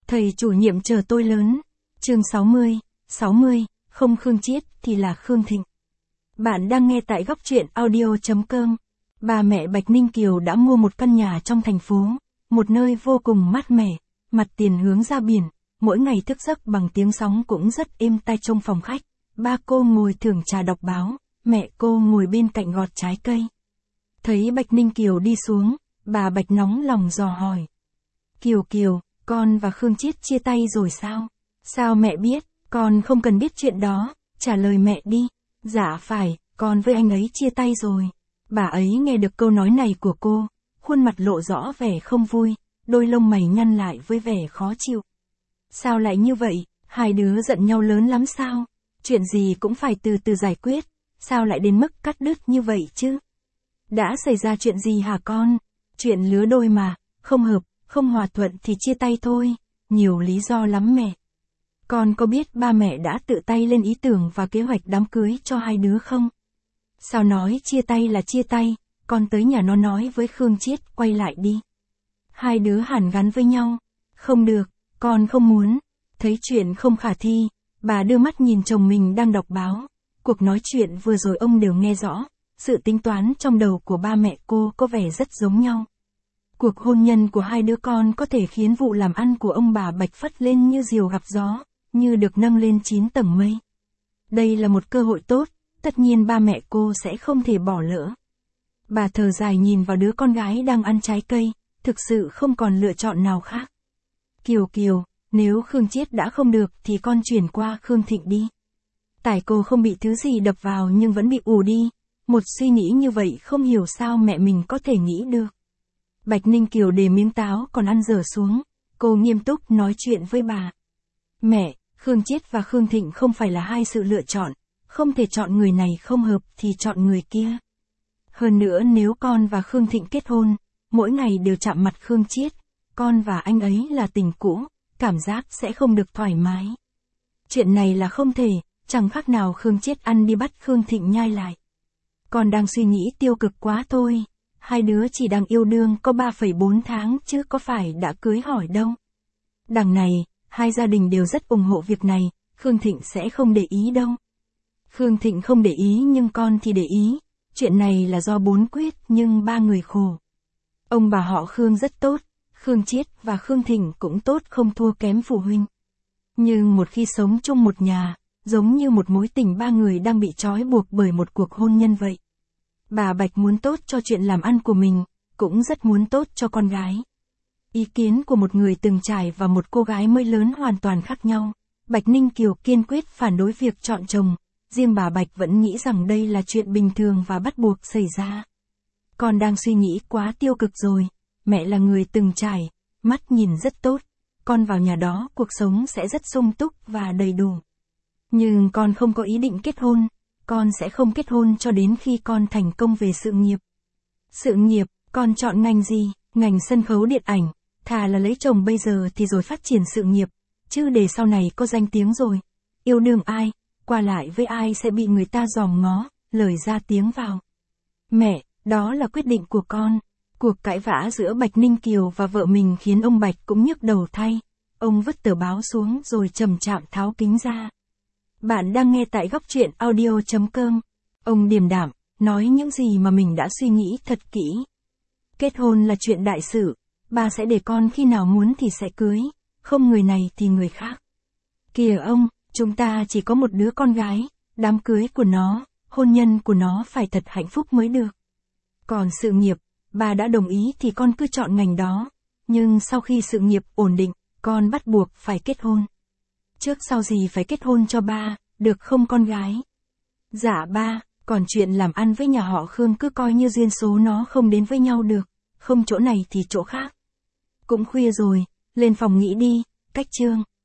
Thầy chủ nhiệm chờ tôi lớn. Chương 60, không Khương Chiết thì là Khương Thịnh. Bạn đang nghe tại góc truyện audio.com. Bà mẹ Bạch Ninh Kiều đã mua một căn nhà trong thành phố, một nơi vô cùng mát mẻ, mặt tiền hướng ra biển, mỗi ngày thức giấc bằng tiếng sóng cũng rất êm tai. Trong phòng khách, ba cô ngồi thưởng trà đọc báo, mẹ cô ngồi bên cạnh gọt trái cây. Thấy Bạch Ninh Kiều đi xuống, bà Bạch nóng lòng dò hỏi. Kiều, con và Khương Chiết chia tay rồi sao? Sao mẹ biết? Con không cần biết chuyện đó, trả lời mẹ đi. Dạ phải, con với anh ấy chia tay rồi. Bà ấy nghe được câu nói này của cô, khuôn mặt lộ rõ vẻ không vui, đôi lông mày nhăn lại với vẻ khó chịu. Sao lại như vậy? Hai đứa giận nhau lớn lắm sao? Chuyện gì cũng phải từ từ giải quyết, sao lại đến mức cắt đứt như vậy chứ? Đã xảy ra chuyện gì hả con? Chuyện lứa đôi mà, không hợp, không hòa thuận thì chia tay thôi, nhiều lý do lắm mẹ. Con có biết ba mẹ đã tự tay lên ý tưởng và kế hoạch đám cưới cho hai đứa không? Sao nói chia tay là chia tay, con tới nhà nó nói với Khương Chiết quay lại đi. Hai đứa hàn gắn với nhau. Không được, con không muốn. Thấy chuyện không khả thi, bà đưa mắt nhìn chồng mình đang đọc báo. Cuộc nói chuyện vừa rồi ông đều nghe rõ, sự tính toán trong đầu của ba mẹ cô có vẻ rất giống nhau. Cuộc hôn nhân của hai đứa con có thể khiến vụ làm ăn của ông bà Bạch phất lên như diều gặp gió, như được nâng lên 9 tầng mây. Đây là một cơ hội tốt, tất nhiên ba mẹ cô sẽ không thể bỏ lỡ. Bà thở dài nhìn vào đứa con gái đang ăn trái cây, thực sự không còn lựa chọn nào khác. Kiều, nếu Khương Chiết đã không được thì con chuyển qua Khương Thịnh đi. Tải cô không bị thứ gì đập vào nhưng vẫn bị ù đi. Một suy nghĩ như vậy không hiểu sao mẹ mình có thể nghĩ được. Bạch Ninh Kiều để miếng táo còn ăn dở xuống, cô nghiêm túc nói chuyện với bà. Mẹ, Khương Chiết và Khương Thịnh không phải là hai sự lựa chọn, không thể chọn người này không hợp thì chọn người kia. Hơn nữa nếu con và Khương Thịnh kết hôn, mỗi ngày đều chạm mặt Khương Chiết, con và anh ấy là tình cũ, cảm giác sẽ không được thoải mái. Chuyện này là không thể, chẳng khác nào Khương Chiết ăn đi bắt Khương Thịnh nhai lại. Con đang suy nghĩ tiêu cực quá thôi. Hai đứa chỉ đang yêu đương có 3,4 tháng chứ có phải đã cưới hỏi đâu. Đằng này, hai gia đình đều rất ủng hộ việc này, Khương Thịnh sẽ không để ý đâu. Khương Thịnh không để ý nhưng con thì để ý, chuyện này là do bốn quyết nhưng ba người khổ. Ông bà họ Khương rất tốt, Khương Chiết và Khương Thịnh cũng tốt không thua kém phụ huynh. Nhưng một khi sống chung một nhà, giống như một mối tình ba người đang bị trói buộc bởi một cuộc hôn nhân vậy. Bà Bạch muốn tốt cho chuyện làm ăn của mình, cũng rất muốn tốt cho con gái. Ý kiến của một người từng trải và một cô gái mới lớn hoàn toàn khác nhau. Bạch Ninh Kiều kiên quyết phản đối việc chọn chồng, riêng bà Bạch vẫn nghĩ rằng đây là chuyện bình thường và bắt buộc xảy ra. Con đang suy nghĩ quá tiêu cực rồi, mẹ là người từng trải, mắt nhìn rất tốt, con vào nhà đó cuộc sống sẽ rất sung túc và đầy đủ. Nhưng con không có ý định kết hôn. Con sẽ không kết hôn cho đến khi con thành công về sự nghiệp. Sự nghiệp, con chọn ngành gì? Ngành sân khấu điện ảnh, thà là lấy chồng bây giờ thì rồi phát triển sự nghiệp, chứ để sau này có danh tiếng rồi. Yêu đương ai, qua lại với ai sẽ bị người ta dòm ngó, lời ra tiếng vào. Mẹ, đó là quyết định của con. Cuộc cãi vã giữa Bạch Ninh Kiều và vợ mình khiến ông Bạch cũng nhức đầu thay. Ông vứt tờ báo xuống rồi chậm chạp tháo kính ra. Bạn đang nghe tại góc truyện audio.com. Ông điềm đạm, nói những gì mà mình đã suy nghĩ thật kỹ. Kết hôn là chuyện đại sự, ba sẽ để con khi nào muốn thì sẽ cưới, không người này thì người khác. Kìa ông, chúng ta chỉ có một đứa con gái, đám cưới của nó, hôn nhân của nó phải thật hạnh phúc mới được. Còn sự nghiệp, ba đã đồng ý thì con cứ chọn ngành đó, nhưng sau khi sự nghiệp ổn định, con bắt buộc phải kết hôn. Trước sau gì phải kết hôn cho ba, được không con gái? Dạ ba, còn chuyện làm ăn với nhà họ Khương cứ coi như duyên số nó không đến với nhau được, không chỗ này thì chỗ khác. Cũng khuya rồi, lên phòng nghỉ đi, cách Trương.